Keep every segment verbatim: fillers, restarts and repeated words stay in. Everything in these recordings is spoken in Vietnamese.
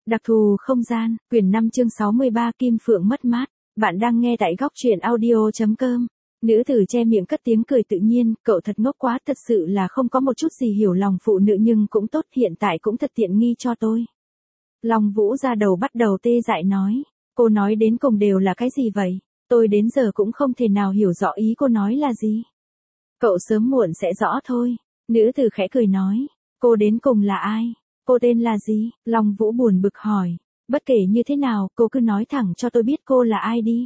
Đặc thù không gian, quyển năm chương sáu mươi ba Kim Phượng mất mát. Bạn đang nghe tại góc truyện audio chấm com. Nữ tử che miệng cất tiếng cười tự nhiên, cậu thật ngốc quá, thật sự là không có một chút gì hiểu lòng phụ nữ nhưng cũng tốt, hiện tại cũng thật tiện nghi cho tôi. Long Vũ ra đầu bắt đầu tê dại nói, cô nói đến cùng đều là cái gì vậy? Tôi đến giờ cũng không thể nào hiểu rõ ý cô nói là gì. Cậu sớm muộn sẽ rõ thôi. Nữ tử khẽ cười nói, cô đến cùng là ai? Cô tên là gì? Long Vũ buồn bực hỏi. Bất kể như thế nào, cô cứ nói thẳng cho tôi biết cô là ai đi.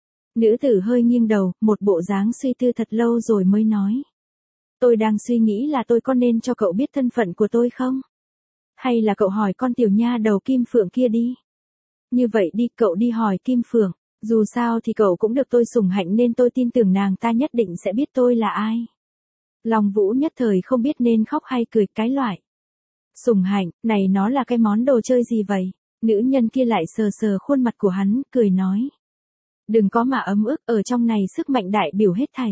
Nữ tử hơi nghiêng đầu, một bộ dáng suy tư thật lâu rồi mới nói. Tôi đang suy nghĩ là tôi có nên cho cậu biết thân phận của tôi không? Hay là cậu hỏi con tiểu nha đầu Kim Phượng kia đi? Như vậy đi, cậu đi hỏi Kim Phượng. Dù sao thì cậu cũng được tôi sủng hạnh nên tôi tin tưởng nàng ta nhất định sẽ biết tôi là ai. Long Vũ nhất thời không biết nên khóc hay cười, cái loại. Sủng hạnh, này nó là cái món đồ chơi gì vậy? Nữ nhân kia lại sờ sờ khuôn mặt của hắn, cười nói. Đừng có mà ấm ức, ở trong này sức mạnh đại biểu hết thảy.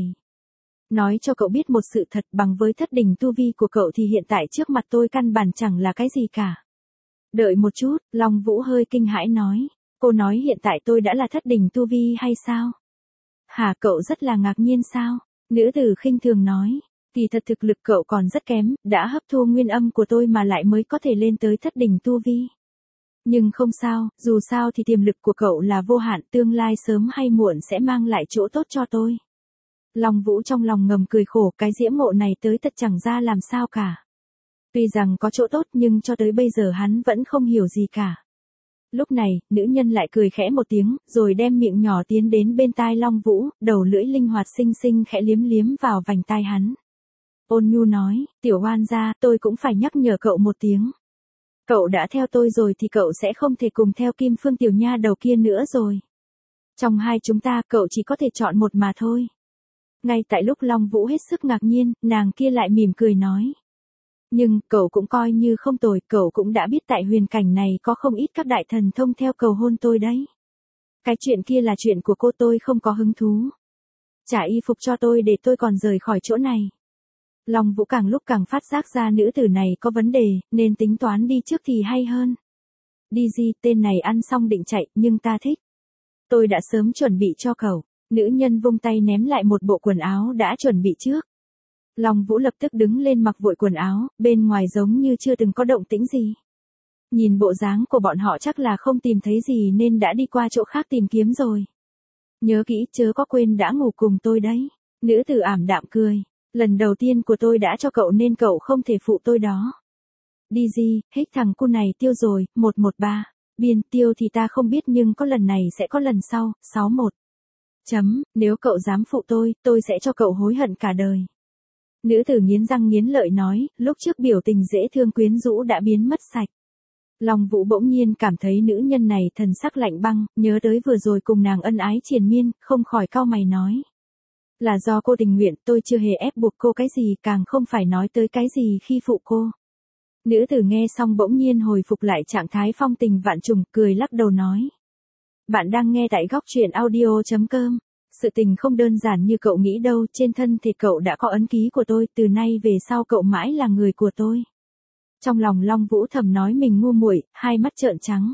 Nói cho cậu biết một sự thật, bằng với thất đỉnh tu vi của cậu thì hiện tại trước mặt tôi căn bản chẳng là cái gì cả. Đợi một chút, Long Vũ hơi kinh hãi nói. Cô nói hiện tại tôi đã là thất đỉnh tu vi hay sao? Hả, cậu rất là ngạc nhiên sao? Nữ tử khinh thường nói. Kỳ thật thực lực cậu còn rất kém, đã hấp thu nguyên âm của tôi mà lại mới có thể lên tới thất đỉnh tu vi. Nhưng không sao, dù sao thì tiềm lực của cậu là vô hạn, tương lai sớm hay muộn sẽ mang lại chỗ tốt cho tôi. Long Vũ trong lòng ngầm cười khổ, cái diễm ngộ này tới thật chẳng ra làm sao cả. Tuy rằng có chỗ tốt nhưng cho tới bây giờ hắn vẫn không hiểu gì cả. Lúc này, nữ nhân lại cười khẽ một tiếng, rồi đem miệng nhỏ tiến đến bên tai Long Vũ, đầu lưỡi linh hoạt xinh xinh khẽ liếm liếm vào vành tai hắn. Ôn nhu nói, tiểu oan gia, tôi cũng phải nhắc nhở cậu một tiếng. Cậu đã theo tôi rồi thì cậu sẽ không thể cùng theo Kim Phương tiểu nha đầu kia nữa rồi. Trong hai chúng ta, cậu chỉ có thể chọn một mà thôi. Ngay tại lúc Long Vũ hết sức ngạc nhiên, nàng kia lại mỉm cười nói. Nhưng, cậu cũng coi như không tồi, cậu cũng đã biết tại huyền cảnh này có không ít các đại thần thông theo cầu hôn tôi đấy. Cái chuyện kia là chuyện của cô, tôi không có hứng thú. Trả y phục cho tôi để tôi còn rời khỏi chỗ này. Long Vũ càng lúc càng phát giác ra nữ tử này có vấn đề, nên tính toán đi trước thì hay hơn. Đi gì, tên này ăn xong định chạy, nhưng ta thích. Tôi đã sớm chuẩn bị cho cậu. Nữ nhân vung tay ném lại một bộ quần áo đã chuẩn bị trước. Long Vũ lập tức đứng lên mặc vội quần áo, bên ngoài giống như chưa từng có động tĩnh gì. Nhìn bộ dáng của bọn họ chắc là không tìm thấy gì nên đã đi qua chỗ khác tìm kiếm rồi. Nhớ kỹ chớ có quên đã ngủ cùng tôi đấy. Nữ tử ảm đạm cười. Lần đầu tiên của tôi đã cho cậu nên cậu không thể phụ tôi đó. Đi gì, hết thằng cu này tiêu rồi, một một ba. Biên tiêu thì ta không biết nhưng có lần này sẽ có lần sau, sáu một. Chấm, nếu cậu dám phụ tôi, tôi sẽ cho cậu hối hận cả đời. Nữ tử nghiến răng nghiến lợi nói, lúc trước biểu tình dễ thương quyến rũ đã biến mất sạch. Long Vũ bỗng nhiên cảm thấy nữ nhân này thần sắc lạnh băng, nhớ tới vừa rồi cùng nàng ân ái triền miên, không khỏi cau mày nói. Là do cô tình nguyện, tôi chưa hề ép buộc cô cái gì, càng không phải nói tới cái gì khi phụ cô. Nữ tử nghe xong bỗng nhiên hồi phục lại trạng thái phong tình vạn trùng, cười lắc đầu nói. Bạn đang nghe tại góc truyện audio chấm com. Sự tình không đơn giản như cậu nghĩ đâu, trên thân thể cậu đã có ấn ký của tôi, từ nay về sau cậu mãi là người của tôi. Trong lòng Long Vũ thầm nói mình ngu muội, hai mắt trợn trắng.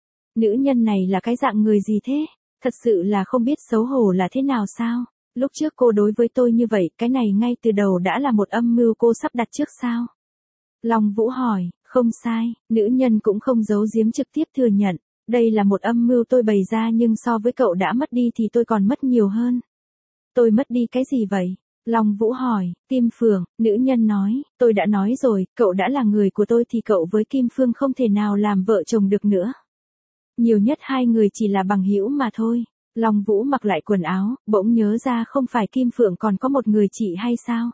Nữ nhân này là cái dạng người gì thế? Thật sự là không biết xấu hổ là thế nào sao? Lúc trước cô đối với tôi như vậy, cái này ngay từ đầu đã là một âm mưu cô sắp đặt trước sao? Long Vũ hỏi, không sai, nữ nhân cũng không giấu giếm trực tiếp thừa nhận. Đây là một âm mưu tôi bày ra nhưng so với cậu đã mất đi thì tôi còn mất nhiều hơn. Tôi mất đi cái gì vậy? Long Vũ hỏi, Kim Phượng, nữ nhân nói, tôi đã nói rồi, cậu đã là người của tôi thì cậu với Kim Phương không thể nào làm vợ chồng được nữa. Nhiều nhất hai người chỉ là bằng hữu mà thôi. Long Vũ mặc lại quần áo, bỗng nhớ ra không phải Kim Phượng còn có một người chị hay sao?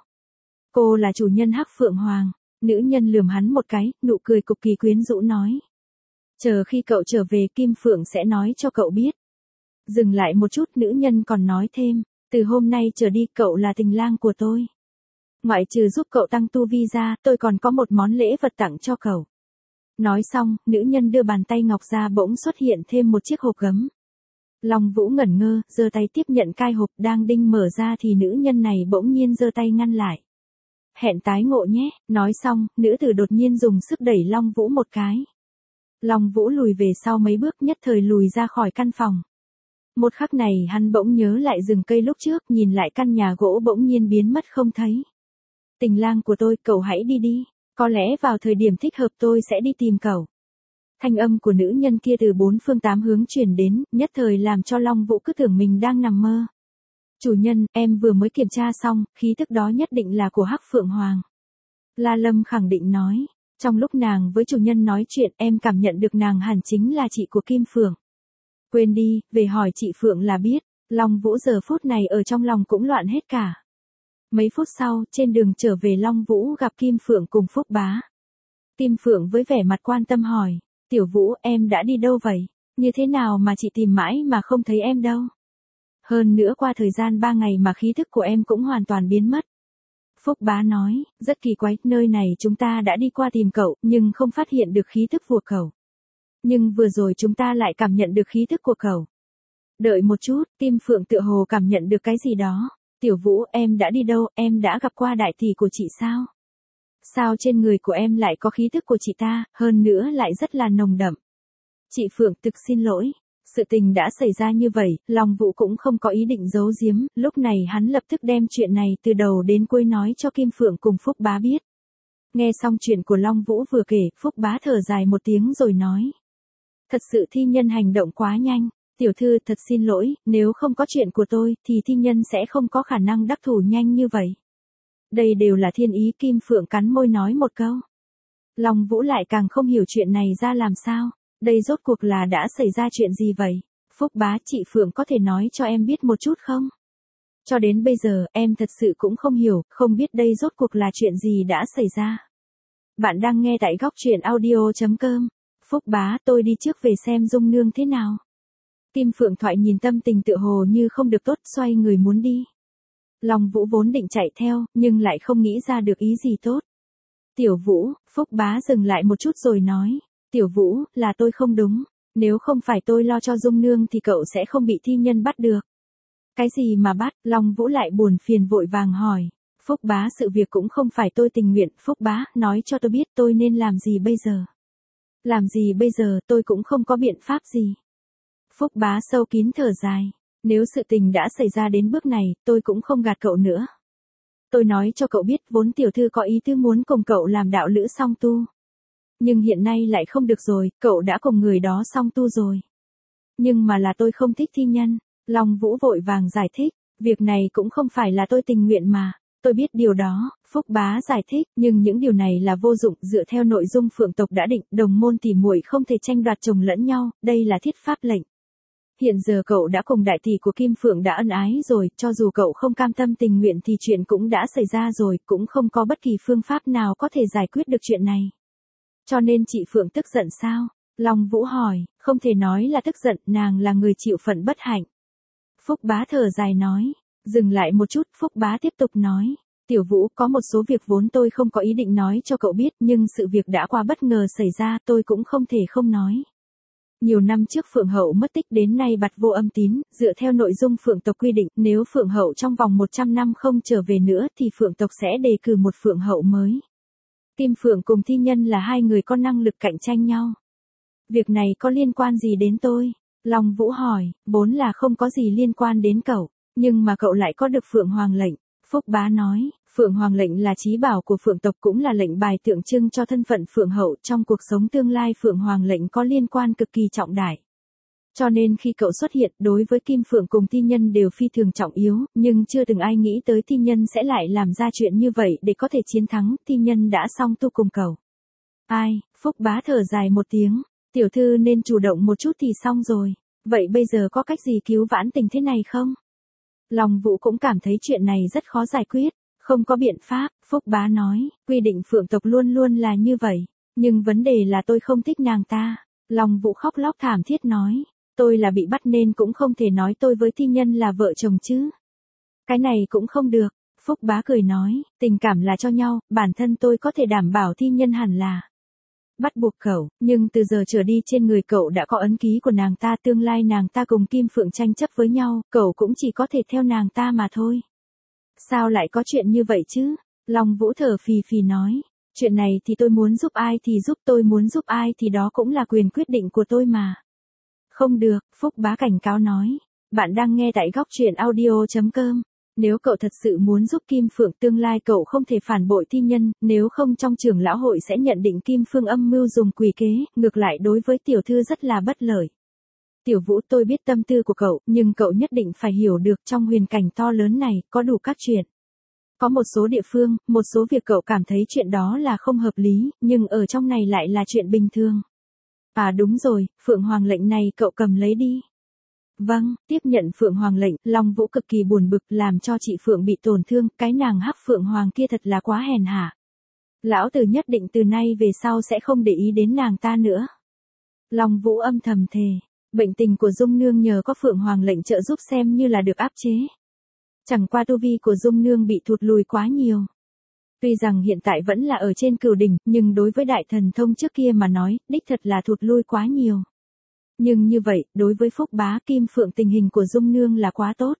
Cô là chủ nhân Hắc Phượng Hoàng. Nữ nhân lườm hắn một cái, nụ cười cực kỳ quyến rũ nói. Chờ khi cậu trở về Kim Phượng sẽ nói cho cậu biết. Dừng lại một chút, nữ nhân còn nói thêm, từ hôm nay trở đi cậu là tình lang của tôi. Ngoại trừ giúp cậu tăng tu vi ra, tôi còn có một món lễ vật tặng cho cậu. Nói xong, nữ nhân đưa bàn tay ngọc ra bỗng xuất hiện thêm một chiếc hộp gấm. Long Vũ ngẩn ngơ, giơ tay tiếp nhận cai hộp đang đinh mở ra thì nữ nhân này bỗng nhiên giơ tay ngăn lại. Hẹn tái ngộ nhé, nói xong, nữ tử đột nhiên dùng sức đẩy Long Vũ một cái. Long Vũ lùi về sau mấy bước, nhất thời lùi ra khỏi căn phòng. Một khắc này hắn bỗng nhớ lại rừng cây lúc trước, nhìn lại căn nhà gỗ bỗng nhiên biến mất không thấy. Tình lang của tôi, cậu hãy đi đi, có lẽ vào thời điểm thích hợp tôi sẽ đi tìm cậu. Thanh âm của nữ nhân kia từ bốn phương tám hướng truyền đến, nhất thời làm cho Long Vũ cứ tưởng mình đang nằm mơ. Chủ nhân, em vừa mới kiểm tra xong, khí tức đó nhất định là của Hắc Phượng Hoàng. La Lâm khẳng định nói, trong lúc nàng với chủ nhân nói chuyện em cảm nhận được nàng hẳn chính là chị của Kim Phượng. Quên đi, về hỏi chị Phượng là biết. Long Vũ giờ phút này ở trong lòng cũng loạn hết cả. Mấy phút sau, trên đường trở về Long Vũ gặp Kim Phượng cùng Phúc Bá. Kim Phượng với vẻ mặt quan tâm hỏi, Tiểu Vũ em đã đi đâu vậy? Như thế nào mà chị tìm mãi mà không thấy em đâu? Hơn nữa qua thời gian ba ngày mà khí thức của em cũng hoàn toàn biến mất. Phúc Bá nói, rất kỳ quái, nơi này chúng ta đã đi qua tìm cậu, nhưng không phát hiện được khí thức của cậu. Nhưng vừa rồi chúng ta lại cảm nhận được khí thức của cậu. Đợi một chút, Kim Phượng tựa hồ cảm nhận được cái gì đó. Tiểu Vũ em đã đi đâu, em đã gặp qua đại tỷ của chị sao? Sao trên người của em lại có khí thức của chị ta, hơn nữa lại rất là nồng đậm. Chị Phượng thực xin lỗi. Sự tình đã xảy ra như vậy, Long Vũ cũng không có ý định giấu giếm, lúc này hắn lập tức đem chuyện này từ đầu đến cuối nói cho Kim Phượng cùng Phúc Bá biết. Nghe xong chuyện của Long Vũ vừa kể, Phúc Bá thở dài một tiếng rồi nói. Thật sự thi nhân hành động quá nhanh, tiểu thư thật xin lỗi, nếu không có chuyện của tôi thì thi nhân sẽ không có khả năng đắc thủ nhanh như vậy. Đây đều là thiên ý, Kim Phượng cắn môi nói một câu. Long Vũ lại càng không hiểu chuyện này ra làm sao. Đây rốt cuộc là đã xảy ra chuyện gì vậy? Phúc Bá, chị Phượng có thể nói cho em biết một chút không? Cho đến bây giờ, em thật sự cũng không hiểu, không biết đây rốt cuộc là chuyện gì đã xảy ra. Bạn đang nghe tại góc truyện audio chấm com. Phúc Bá, tôi đi trước về xem Dung Nương thế nào. Kim Phượng thoại nhìn tâm tình tựa hồ như không được tốt, xoay người muốn đi. Long Vũ vốn định chạy theo, nhưng lại không nghĩ ra được ý gì tốt. Tiểu Vũ, Phúc Bá dừng lại một chút rồi nói. Tiểu Vũ, là tôi không đúng, nếu không phải tôi lo cho Dung Nương thì cậu sẽ không bị thi nhân bắt được. Cái gì mà bắt? Long Vũ lại buồn phiền vội vàng hỏi. Phúc Bá, sự việc cũng không phải tôi tình nguyện, Phúc Bá, nói cho tôi biết tôi nên làm gì bây giờ. Làm gì bây giờ, tôi cũng không có biện pháp gì. Phúc Bá sâu kín thở dài, nếu sự tình đã xảy ra đến bước này, tôi cũng không gạt cậu nữa. Tôi nói cho cậu biết, vốn tiểu thư có ý tư muốn cùng cậu làm đạo lữ song tu. Nhưng hiện nay lại không được rồi, cậu đã cùng người đó song tu rồi. Nhưng mà là tôi không thích thi nhân. Long Vũ vội vàng giải thích, việc này cũng không phải là tôi tình nguyện mà. Tôi biết điều đó, Phúc Bá giải thích, nhưng những điều này là vô dụng, dựa theo nội dung Phượng tộc đã định, đồng môn tỷ muội không thể tranh đoạt chồng lẫn nhau, đây là thiết pháp lệnh. Hiện giờ cậu đã cùng đại tỷ của Kim Phượng đã ân ái rồi, cho dù cậu không cam tâm tình nguyện thì chuyện cũng đã xảy ra rồi, cũng không có bất kỳ phương pháp nào có thể giải quyết được chuyện này. Cho nên chị Phượng tức giận sao? Long Vũ hỏi, không thể nói là tức giận, nàng là người chịu phận bất hạnh. Phúc Bá thở dài nói, dừng lại một chút, Phúc Bá tiếp tục nói, Tiểu Vũ, có một số việc vốn tôi không có ý định nói cho cậu biết, nhưng sự việc đã qua bất ngờ xảy ra, tôi cũng không thể không nói. Nhiều năm trước Phượng Hậu mất tích đến nay bặt vô âm tín, dựa theo nội dung Phượng tộc quy định, nếu Phượng Hậu trong vòng một trăm năm không trở về nữa thì Phượng tộc sẽ đề cử một Phượng Hậu mới. Kim Phượng cùng thi nhân là hai người có năng lực cạnh tranh nhau. Việc này có liên quan gì đến tôi? Long Vũ hỏi, vốn là không có gì liên quan đến cậu, nhưng mà cậu lại có được Phượng Hoàng lệnh. Phúc Bá nói, Phượng Hoàng lệnh là chí bảo của Phượng tộc, cũng là lệnh bài tượng trưng cho thân phận Phượng Hậu, trong cuộc sống tương lai Phượng Hoàng lệnh có liên quan cực kỳ trọng đại. Cho nên khi cậu xuất hiện, đối với Kim Phượng cùng thi nhân đều phi thường trọng yếu, nhưng chưa từng ai nghĩ tới thi nhân sẽ lại làm ra chuyện như vậy để có thể chiến thắng, thi nhân đã song tu cùng cậu. Ai, Phúc Bá thở dài một tiếng, tiểu thư nên chủ động một chút thì xong rồi, vậy bây giờ có cách gì cứu vãn tình thế này không? Long Vũ cũng cảm thấy chuyện này rất khó giải quyết, không có biện pháp, Phúc Bá nói, quy định Phượng tộc luôn luôn là như vậy, nhưng vấn đề là tôi không thích nàng ta. Long Vũ khóc lóc thảm thiết nói, tôi là bị bắt nên cũng không thể nói tôi với thi nhân là vợ chồng chứ. Cái này cũng không được, Phúc Bá cười nói, tình cảm là cho nhau, bản thân tôi có thể đảm bảo thi nhân hẳn là bắt buộc cậu, nhưng từ giờ trở đi trên người cậu đã có ấn ký của nàng ta, tương lai nàng ta cùng Kim Phượng tranh chấp với nhau, cậu cũng chỉ có thể theo nàng ta mà thôi. Sao lại có chuyện như vậy chứ? Long Vũ thở phì phì nói, Chuyện này thì tôi muốn giúp ai thì giúp, tôi muốn giúp ai thì đó cũng là quyền quyết định của tôi mà. Không được, Phúc Bá cảnh cáo nói. Bạn đang nghe tại góc truyện audio chấm com. Nếu cậu thật sự muốn giúp Kim Phượng, tương lai cậu không thể phản bội thi nhân, nếu không trong trưởng lão hội sẽ nhận định Kim Phương âm mưu dùng quỷ kế, ngược lại đối với tiểu thư rất là bất lợi. Tiểu Vũ, tôi biết tâm tư của cậu, nhưng cậu nhất định phải hiểu được trong huyền cảnh to lớn này, có đủ các chuyện. Có một số địa phương, một số việc cậu cảm thấy chuyện đó là không hợp lý, nhưng ở trong này lại là chuyện bình thường. À đúng rồi, Phượng Hoàng lệnh này cậu cầm lấy đi. Vâng, tiếp nhận Phượng Hoàng lệnh, Long Vũ cực kỳ buồn bực, làm cho chị Phượng bị tổn thương, cái nàng hắc Phượng Hoàng kia thật là quá hèn hạ. Lão tử nhất định từ nay về sau sẽ không để ý đến nàng ta nữa. Long Vũ âm thầm thề, bệnh tình của Dung Nương nhờ có Phượng Hoàng lệnh trợ giúp xem như là được áp chế. Chẳng qua tu vi của Dung Nương bị thụt lùi quá nhiều. Tuy rằng hiện tại vẫn là ở trên cửu đỉnh, nhưng đối với đại thần thông trước kia mà nói, đích thật là thụt lui quá nhiều. Nhưng như vậy, đối với Phúc Bá Kim Phượng tình hình của Dung Nương là quá tốt.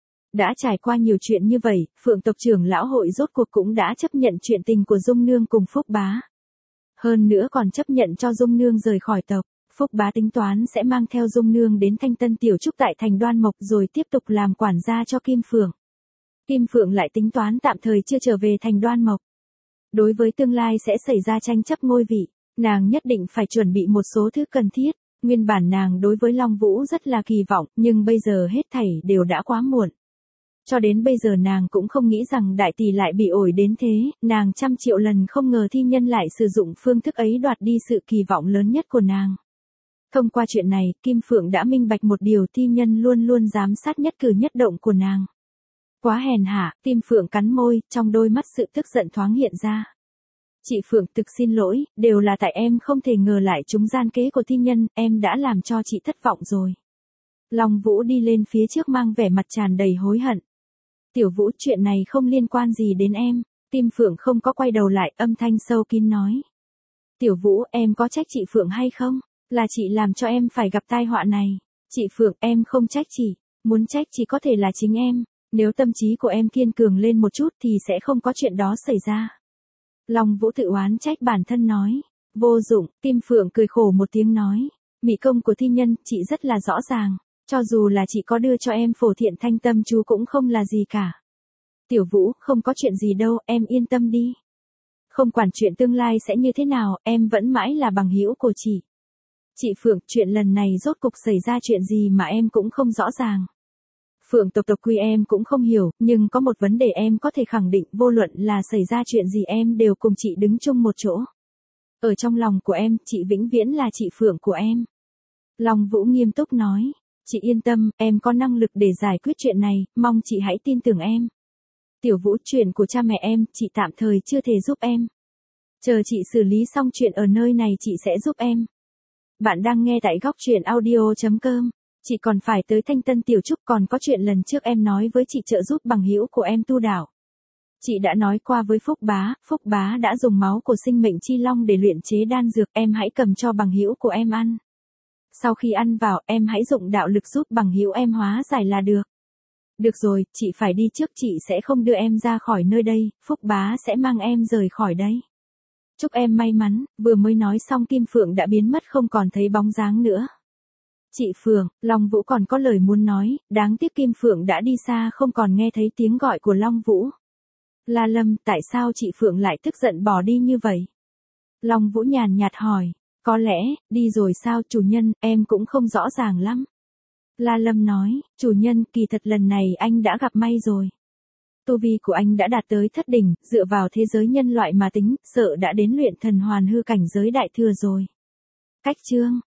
Đã trải qua nhiều chuyện như vậy, Phượng tộc trưởng lão hội rốt cuộc cũng đã chấp nhận chuyện tình của Dung Nương cùng Phúc Bá. Hơn nữa còn chấp nhận cho Dung Nương rời khỏi tộc. Phúc Bá tính toán sẽ mang theo Dung Nương đến Thanh Tân Tiểu Trúc tại thành Đoan Mộc rồi tiếp tục làm quản gia cho Kim Phượng. Kim Phượng lại tính toán tạm thời chưa trở về thành Đoan Mộc. Đối với tương lai sẽ xảy ra tranh chấp ngôi vị, nàng nhất định phải chuẩn bị một số thứ cần thiết. Nguyên bản nàng đối với Long Vũ rất là kỳ vọng, nhưng bây giờ hết thảy đều đã quá muộn. Cho đến bây giờ nàng cũng không nghĩ rằng đại tỷ lại bị ổi đến thế, nàng trăm triệu lần không ngờ thi nhân lại sử dụng phương thức ấy đoạt đi sự kỳ vọng lớn nhất của nàng. Thông qua chuyện này, Kim Phượng đã minh bạch một điều, thi nhân luôn luôn giám sát nhất cử nhất động của nàng. Quá hèn hạ, Kim Phượng cắn môi, trong đôi mắt sự tức giận thoáng hiện ra. Chị Phượng thực xin lỗi, đều là tại em không thể ngờ lại chúng gian kế của thi nhân, em đã làm cho chị thất vọng rồi. Long Vũ đi lên phía trước mang vẻ mặt tràn đầy hối hận. Tiểu Vũ, chuyện này không liên quan gì đến em. Kim Phượng không có quay đầu lại, âm thanh sâu kín nói. Tiểu Vũ, em có trách chị Phượng hay không? Là chị làm cho em phải gặp tai họa này. Chị Phượng, em không trách chị. Muốn trách chỉ có thể là chính em. Nếu tâm trí của em kiên cường lên một chút thì sẽ không có chuyện đó xảy ra. Long Vũ tự oán trách bản thân nói. Vô dụng, Kim Phượng cười khổ một tiếng nói. Mỹ công của thi nhân, chị rất là rõ ràng. Cho dù là chị có đưa cho em phổ thiện thanh tâm chú cũng không là gì cả. Tiểu Vũ, không có chuyện gì đâu, em yên tâm đi. Không quản chuyện tương lai sẽ như thế nào, em vẫn mãi là bằng hữu của chị. Chị Phượng, chuyện lần này rốt cục xảy ra chuyện gì mà em cũng không rõ ràng. Phượng tộc tộc quy em cũng không hiểu, nhưng có một vấn đề em có thể khẳng định, vô luận là xảy ra chuyện gì em đều cùng chị đứng chung một chỗ. Ở trong lòng của em, chị vĩnh viễn là chị Phượng của em. Long Vũ nghiêm túc nói, chị yên tâm, em có năng lực để giải quyết chuyện này, mong chị hãy tin tưởng em. Tiểu Vũ, chuyện của cha mẹ em, chị tạm thời chưa thể giúp em. Chờ chị xử lý xong chuyện ở nơi này chị sẽ giúp em. Bạn đang nghe tại góc truyện audio chấm com. Chị còn phải tới Thanh Tân Tiểu Trúc, còn có chuyện lần trước em nói với chị trợ giúp bằng hữu của em tu đạo. Chị đã nói qua với Phúc Bá, Phúc Bá đã dùng máu của sinh mệnh chi long để luyện chế đan dược, em hãy cầm cho bằng hữu của em ăn. Sau khi ăn vào, em hãy dụng đạo lực giúp bằng hữu em hóa giải là được. Được rồi, chị phải đi trước, chị sẽ không đưa em ra khỏi nơi đây, Phúc Bá sẽ mang em rời khỏi đây. Chúc em may mắn. Vừa mới nói xong Kim Phượng đã biến mất không còn thấy bóng dáng nữa. Chị Phượng, Long Vũ còn có lời muốn nói, đáng tiếc Kim Phượng đã đi xa không còn nghe thấy tiếng gọi của Long Vũ. La Lâm, tại sao chị Phượng lại tức giận bỏ đi như vậy? Long Vũ nhàn nhạt hỏi, có lẽ, đi rồi sao chủ nhân, em cũng không rõ ràng lắm. La Lâm nói, chủ nhân, kỳ thật lần này anh đã gặp may rồi. Tu vi của anh đã đạt tới thất đỉnh, dựa vào thế giới nhân loại mà tính, sợ đã đến luyện thần hoàn hư cảnh giới đại thừa rồi. Cách chương